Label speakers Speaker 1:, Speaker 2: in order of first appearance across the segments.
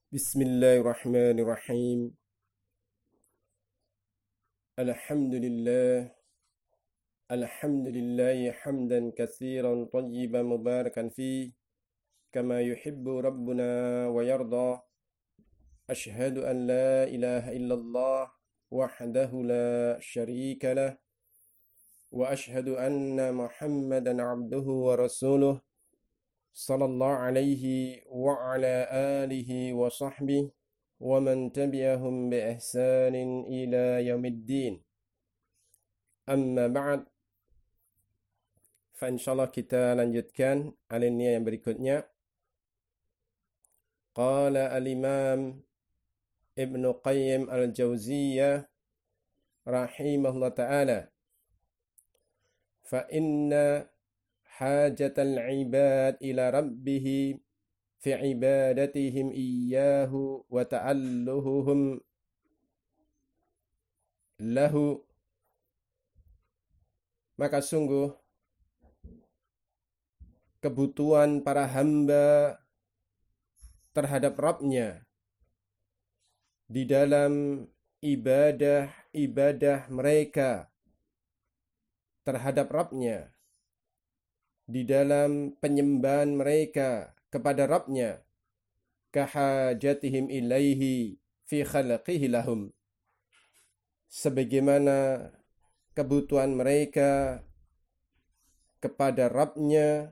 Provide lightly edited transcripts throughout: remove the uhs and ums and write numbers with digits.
Speaker 1: Bismillahirrahmanirrahim. Alhamdulillah. Alhamdulillahi hamdan katsiran tayyiban mubarakan fi kama yuhibbu rabbuna wa yarda. Ashhadu an la ilaha illallah wahdahu la syarika lah wa ashhadu anna Muhammadan abduhu wa rasuluh sallallahu alaihi wa ala alihi wa sahbihi wa man tabi'ahum bi ihsanin ila yaumiddin. Amma ba'd. Fa insyaallah kita lanjutkan alinea yang berikutnya. Qala al-Imam Ibnu Qayyim al-Jauziyah rahimahullah ta'ala, fa inna hajatal ibad ila rabbih fi ibadatihim iyyahu wa ta'alluhuhum lahu. Maka sungguh kebutuhan para hamba terhadap Rabb-Nya di dalam ibadah mereka terhadap Rabb-Nya, di dalam penyembahan mereka kepada Rabb-Nya, kahajatihim ilaihi fi khalqihi lahum, sebagaimana kebutuhan mereka kepada Rabb-Nya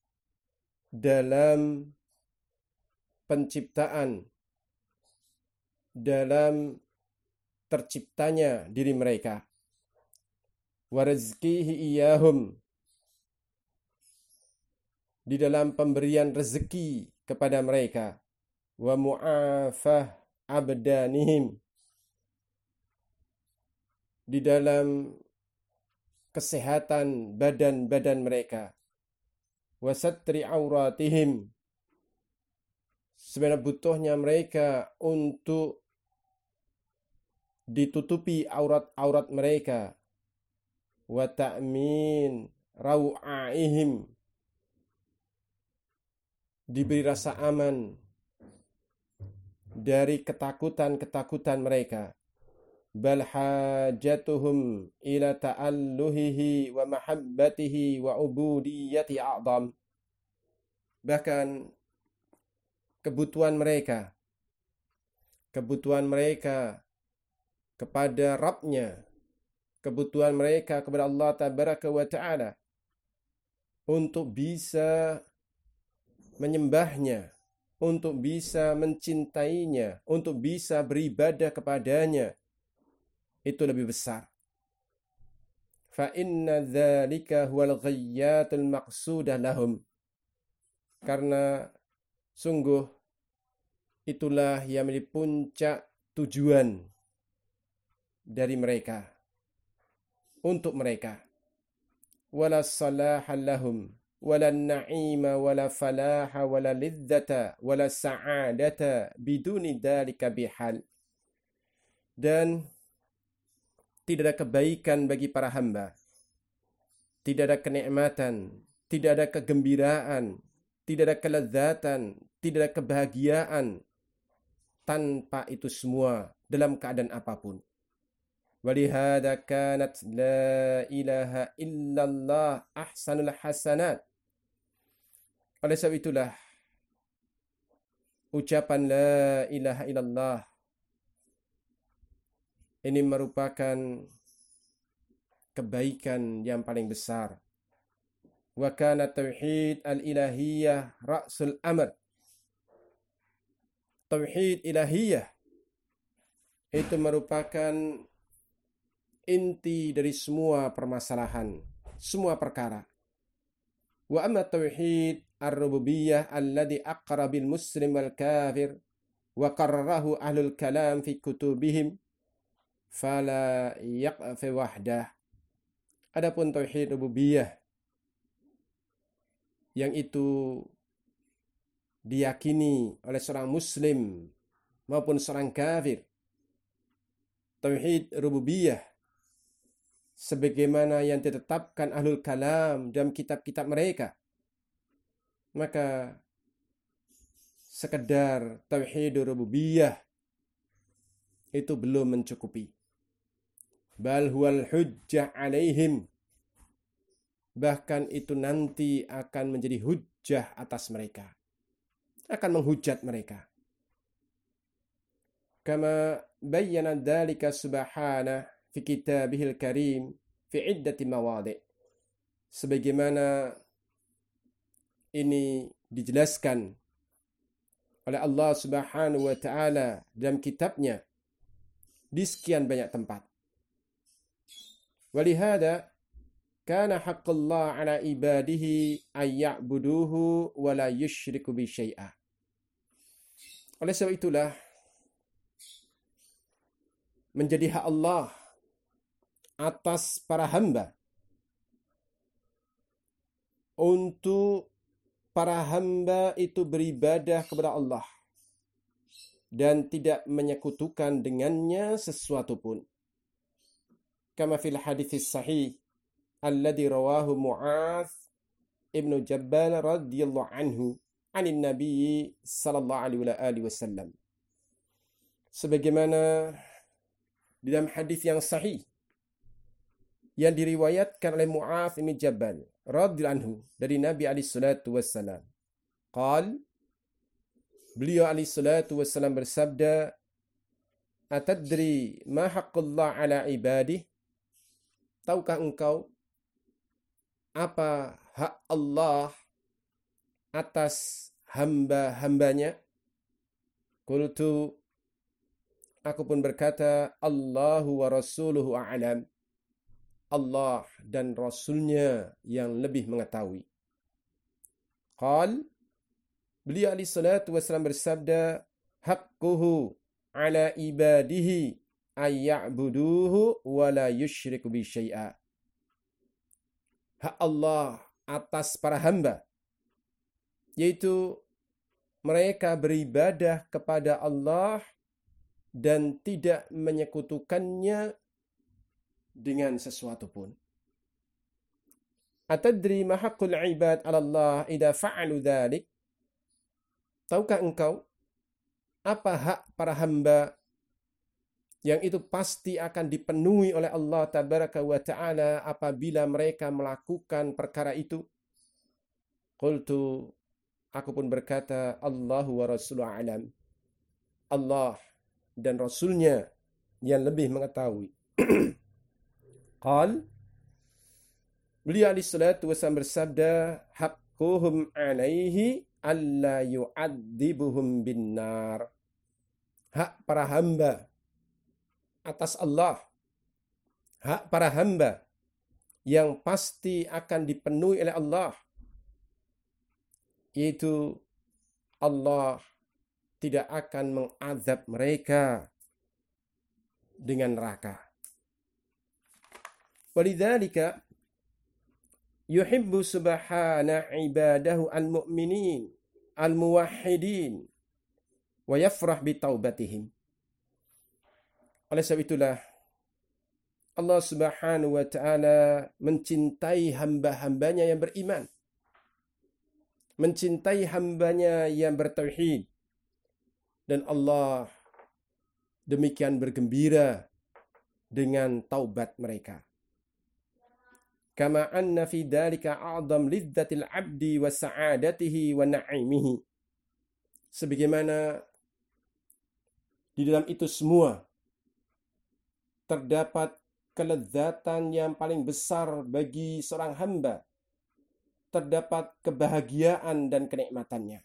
Speaker 1: dalam penciptaan, dalam terciptanya diri mereka, wa rizqihi iyahum, di dalam pemberian rezeki kepada mereka, wa mu'afah abdanihim, di dalam kesehatan badan-badan mereka, wa satri auratihim, sebenarnya butuhnya mereka untuk ditutupi aurat-aurat mereka, wa ta'min rawa'ihim, diberi rasa aman dari ketakutan-ketakutan mereka, bal hajatuhum ila ta'alluhihi wa mahabbatihi wa ubudiyyati a'zam. Bahkan kebutuhan mereka kepada Rabb-Nya, kebutuhan mereka kepada Allah tabaraka wa ta'ala untuk bisa menyembahnya, untuk bisa mencintainya, untuk bisa beribadah kepadanya, itu lebih besar. Fa inna dzalika huwal ghayatul maqsudah lahum. Karena sungguh itulah yang menjadi puncak tujuan dari mereka, untuk mereka. Wala salaha lahum wala na'ima wala falaha wala lidzata wala sa'adata biduni dzalika bihal. Dan tidak ada kebaikan bagi para hamba, tidak ada kenikmatan, tidak ada kegembiraan, tidak ada kelezatan, tidak ada kebahagiaan tanpa itu semua dalam keadaan apapun. Walihada kanat la ilaha illallah ahsanul hasanat. Oleh sebab itulah ucapan la ilaha illallah ini merupakan kebaikan yang paling besar. Wa kana tauhid al-ilahiyah ra'sul amr. Tauhid ilahiyah itu merupakan inti dari semua permasalahan, semua perkara. Wa amma tauhid ar-rububiyyah alladhi aqra bil muslim wal kafir wa qarrarahu ahlul kalam fi kutubihim fala yaqfi wahdah. Adapun tauhid rububiyah yang itu diyakini oleh seorang muslim maupun seorang kafir, tauhid rububiyah sebagaimana yang ditetapkan ahlul kalam dalam kitab-kitab mereka, maka sekedar tauhid rububiyah itu belum mencukupi. Bal huwal hujjah alaihim. Bahkan itu nanti akan menjadi hujjah atas mereka. Akan menghujat mereka. Kama bayyana dzalika subhanahu fi kitabihil karim fi iddati mawadhi'. Sebagaimana ini dijelaskan oleh Allah Subhanahu wa taala dalam kitabnya di sekian banyak tempat. Walihada kana haqqullah ala ibadihi ay ya'buduhu wa la yusyriku bi syai'a. Oleh sebab itulah menjadi hak Allah atas para hamba untuk para hamba itu beribadah kepada Allah dan tidak menyekutukan dengannya sesuatu pun. Kama fil hadits sahih alladhi rawahu Mu'adz ibnu Jabal radhiyallahu anhu anin Nabi sallallahu alaihi wasallam. Sebagaimana di dalam hadis yang sahih yang diriwayatkan oleh Mu'adz bin Jabal radhiyallahu anhu dari Nabi alaihi salatu wassalam. Beliau alaihi salatu wassalam bersabda, "Atadri ma haqqullah ala ibadih?" Tahukah engkau apa hak Allah atas hamba-hambanya? Qultu, aku pun berkata, Allahu wa rasuluhu a'lam. Allah dan Rasulnya yang lebih mengetahui. Beliau alaihi salatu wassalam bersabda, haqquhu ala ibadihi ayya'buduhu wa la yusyriku bi syai'a. Hak Allah atas para hamba, yaitu mereka beribadah kepada Allah dan tidak menyekutukannya dengan sesuatu pun. Atadri ma haqqul ibad 'ala Allah idza fa'alu dzalik? Tahukah engkau apa hak para hamba yang itu pasti akan dipenuhi oleh Allah tabaraka wa ta'ala apabila mereka melakukan perkara itu? Qultu, aku pun berkata, Allahu wa rasuluhu a'lam. Allah dan Rasulnya yang lebih mengetahui. Beliau alaihi salatu wasallam bersabda, haqquhum alaihi alla yu'adzibuhum binnar. Hak para hamba atas Allah, hak para hamba yang pasti akan dipenuhi oleh Allah, yaitu Allah tidak akan mengazab mereka dengan neraka. Walidzalika yuhibbu subhana ibadahu al-mu'minin al-muwahhidin wa yafrah bi taubatihim. Oleh sebab itulah Allah Subhanahu wa taala mencintai hamba-hambanya yang beriman, mencintai hambanya yang bertauhid, dan Allah demikian bergembira dengan taubat mereka. Kama anna fi dzalika a'dham lidzatil 'abdi wa sa'adatihi wa na'imihi. Sebagaimana di dalam itu semua terdapat kelezatan yang paling besar bagi seorang hamba, terdapat kebahagiaan dan kenikmatannya,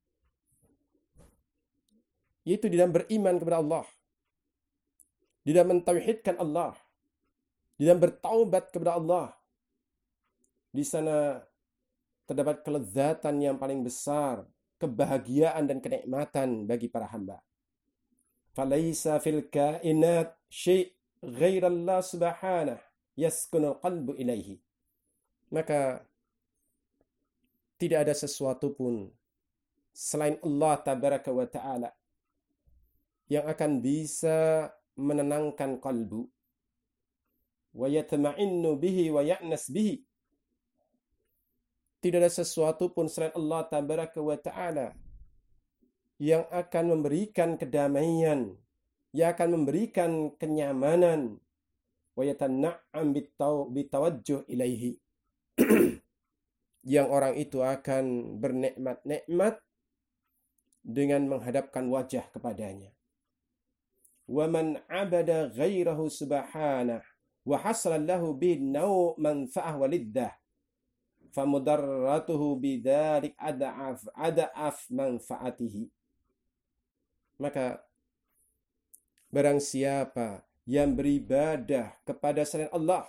Speaker 1: yaitu di dalam beriman kepada Allah, di dalam mentauhidkan Allah, di dalam bertaubat kepada Allah. Di sana terdapat kelezatan yang paling besar, kebahagiaan dan kenikmatan bagi para hamba. Falaisa fil kainat syai' ghaira Allah subhanahu yaskunul qalbu ilaihi. Maka tidak ada sesuatu pun selain Allah tabaraka wa ta'ala yang akan bisa menenangkan kalbu, wa yatma'innu bihi wa ya'nas bihi. Tidak ada sesuatu pun selain Allah tabaraka wa ta'ala yang akan memberikan kedamaian, yang akan memberikan kenyamanan, wa yatana'am bitawajjuh ilaihi. Yang orang itu akan bernikmat-nikmat dengan menghadapkan wajah kepadanya. Wa man 'abada ghairahu subhanahu wa hasala lahu bin naw manfa'ah waliddah famudarratuhu bidzalik ada'af manfaatihi. Maka barang siapa yang beribadah kepada selain Allah,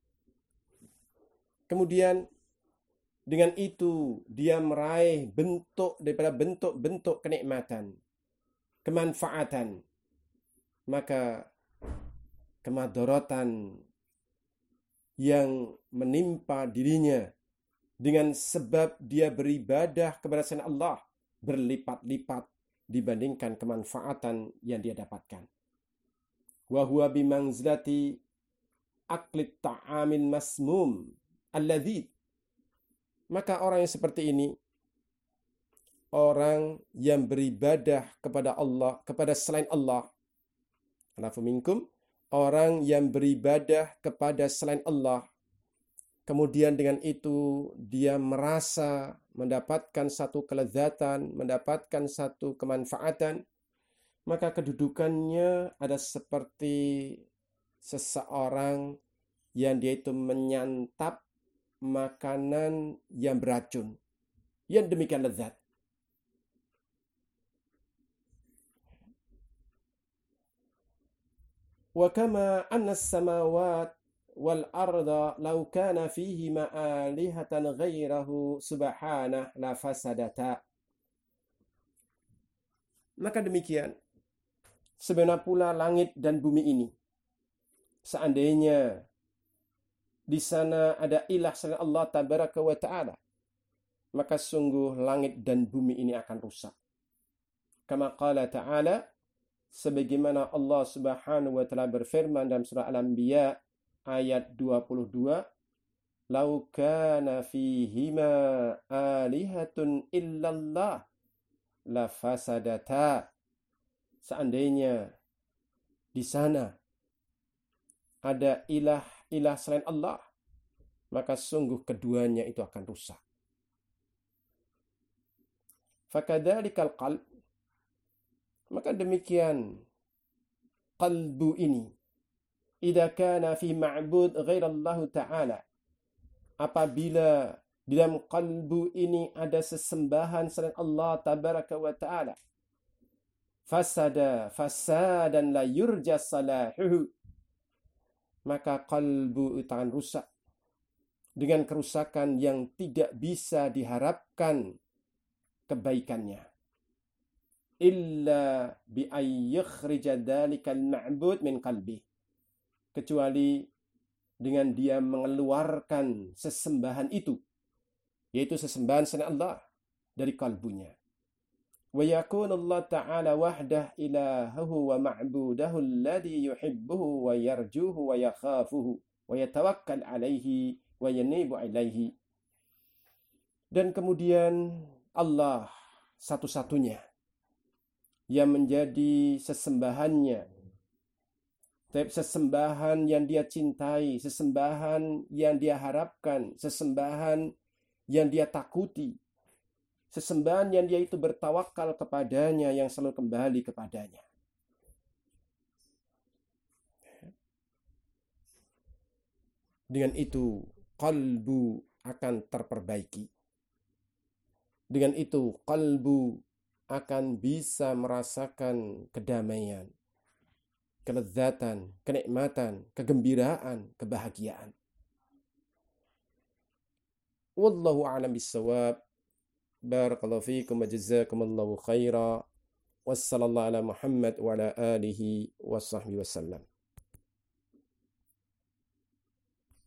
Speaker 1: kemudian dengan itu dia meraih bentuk daripada bentuk-bentuk kenikmatan, kemanfaatan, maka kemadaratan yang menimpa dirinya dengan sebab dia beribadah kepada selain Allah berlipat-lipat dibandingkan kemanfaatan yang dia dapatkan. Wa huwa bimanzilati aklit ta'amil masmum alladzi. Maka orang yang seperti ini, orang yang beribadah kepada Allah, kepada selain Allah, alafu minkum, orang yang beribadah kepada selain Allah, kemudian dengan itu dia merasa mendapatkan satu kelezatan, mendapatkan satu kemanfaatan, maka kedudukannya ada seperti seseorang yang dia itu menyantap makanan yang beracun, yang demikian lezat. Wa kama anna as-samawat wal arda law kana fihima alihatan ghairahu subhanahu la fasadata. Maka demikian sebagaimana pula langit dan bumi ini, seandainya di sana ada ilah selain Allah tabaraka wa ta'ala, maka sungguh langit dan bumi ini akan rusak. Kama qala ta'ala, sebagaimana Allah Subhanahu wa ta'ala berfirman dalam surah Al-Anbiya ayat 22, "Lau kana fihima alihatun illallah la fasadata." Seandainya di sana ada ilah selain Allah, maka sungguh keduanya itu akan rusak. Fakadzalikal qalb, maka demikian qalbu ini, idza kana fi ma'bud ghairallahu ta'ala, apabila di dalam qalbu ini ada sesembahan selain Allah tabaraka wa ta'ala, fasadan la yurja salahuhu, maka qalbu itu akan rusak dengan kerusakan yang tidak bisa diharapkan kebaikannya. Illa bi ayyukhrija dzalikal ma'bud min qalbi, kecuali dengan dia mengeluarkan sesembahan itu, yaitu sesembahan selain Allah, dari kalbunya. Wa yakun Allah Ta'ala wahdah ilahuhu wa ma'budahu alladhi yuhibbuhu wa yarjuhu wa yakhafuhu wa yatawakkal alaihi wa yanibu ilaihi. Dan kemudian Allah satu-satunya yang menjadi sesembahannya, sesembahan yang dia cintai, sesembahan yang dia harapkan, sesembahan yang dia takuti, sesembahan yang dia itu bertawakal kepadanya, yang selalu kembali kepadanya. Dengan itu qalbu akan terperbaiki. Dengan itu qalbu akan bisa merasakan kedamaian, kelezatan, kenikmatan, kegembiraan, kebahagiaan. Wallahu a'lam bissawab. Barakallahu fiikum wa jazakumullahu khaira. Wassallallahu ala Muhammad wa ala alihi wa sahbihi wasallam.